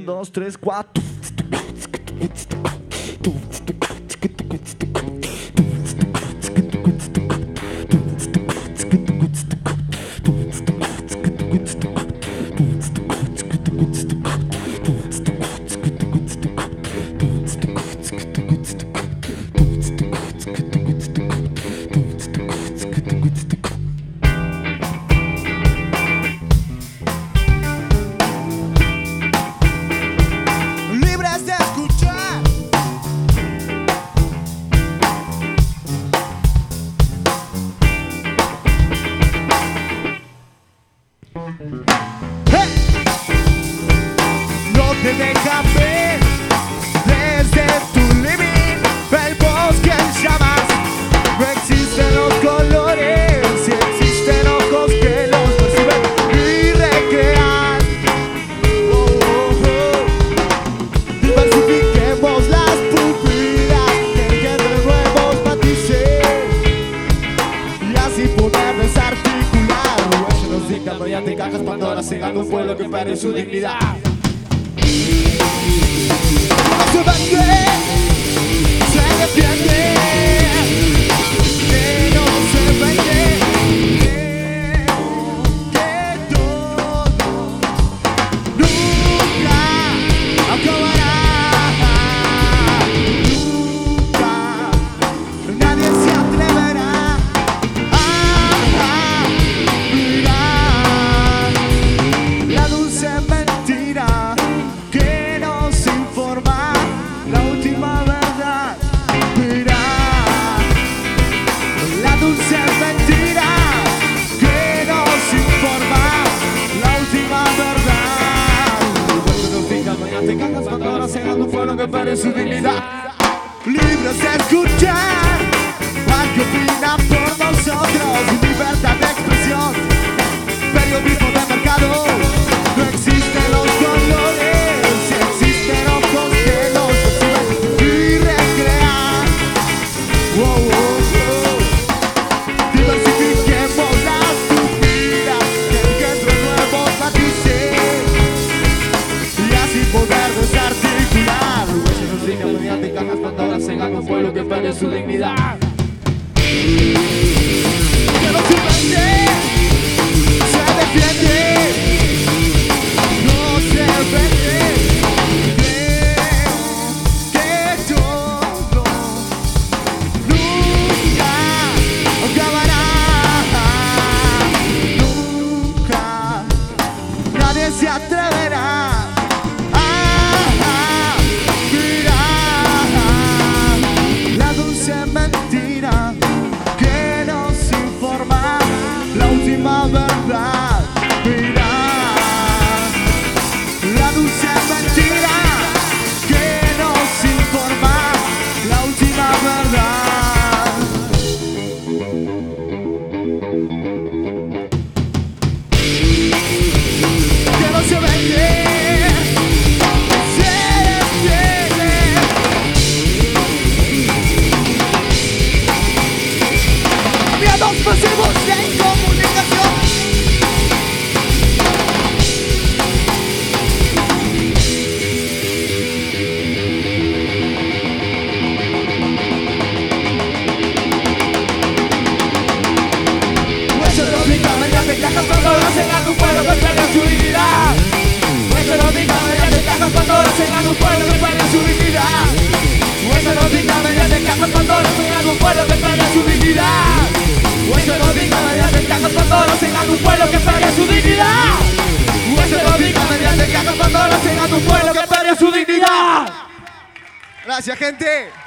1, 2, 3, 4. Libres de escuchar. ¡Hey! No te dejan ver desde tu living el bosque en llamas. No existen los colores, si existen ojos que los perciben y recrean. Diversifiquemos las pupilas, teniendo nuevos matices y así poder desarticular. Se nos dicta mediante cajas Pandora, cegando un pueblo que pierde su dignidad. No se vende, se defiende, que no se vende, que todo nunca acabará. Nunca, nadie se atreverá a mirar la dulce mentira que nos informa la última verdad. Mira la dulce mentira que nos informa la última verdad. Se nos diga mediante cajas Pandora, cegando un pueblo que pierde su dignidad. Libres de escuchar al que opina por nosotros. Libertad de expresión, periodismo de mercado. No existen los colores, si existen ojos que los perciben y recrean. Wow, wow, wow. Diversifiquemos las pupilas, encuentro nuevos matices y así poder desarticular. Se nos diga mediante cajas Pandora, cegando un pueblo que pierde su dignidad. Que no se vende, se defiende, no se vende, que todo nunca acabará. Nunca, nadie se atreverá a mirar la dulce mentira que nos informa la última verdad. Mira la dulce mentira que nos informa la última verdad. Que no se vende, se detiene. Miedos pasivos en comunicación. Eso no diga mediante cajas Pandora, cegando un pueblo que pierde su dignidad. Eso no diga mediante cajas Pandora, cegando un pueblo que pierde su dignidad. Eso no diga mediante cajas Pandora, cegando un pueblo que pierde su dignidad. Eso no diga mediante cajas Pandora, cegando un pueblo que pierde su dignidad. Eso no diga mediante cajas Pandora, cegando un pueblo que pierde su dignidad. Gracias, gente.